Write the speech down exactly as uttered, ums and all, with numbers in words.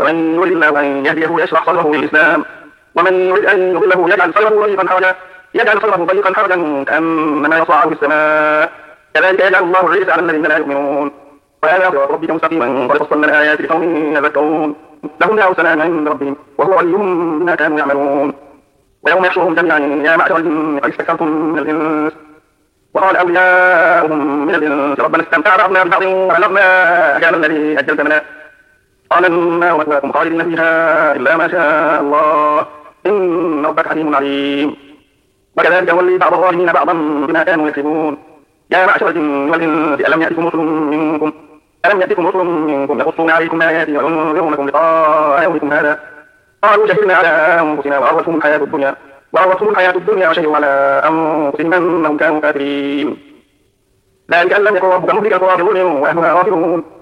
فمن يريد الله أن يهديه يشرح صدره للإسلام ومن يريد أن يضله يجعل صدره ضيقا حرجا يجعل صدره ضيقا حرجا كأنما يصعد في السماء كذلك يجعل الله الرجس على الذين لا يؤمنون وهذا صراط ربك مستقيما قد فصلنا الآيات لقوم يذكرون لهم دار سلام عند ربهم وهو وليهم بما كانوا يعملون ويوم يحشرهم جميعا يا معشر الجن قد استكثرتم من الإنس وقال أولياؤهم من الإنس ربنا استمتع بعضنا ببعض وبلغنا أجل الذي أجلت لنا قال النار مثواكم خالدين فيها إلا ما شاء الله إن ربك حكيم عليم وكذلك نولي بعض الظالمين بعضا بما كانوا يكسبون يا معشر الجن والإنس ألم يأتكم رسل منكم ألم يأتكم رسل منكم يقصون عليكم آياتي وينذرونكم لقاء يومكم هذا قالوا شهدنا على أنفسنا وغرتهم الحياة الدنيا وغرتهم الحياة الدنيا وشهدوا على أنفسهم أنهم كانوا كافرين ذلك أن لم يكن ربك مهلك القرى بظلم وأهلها غافلون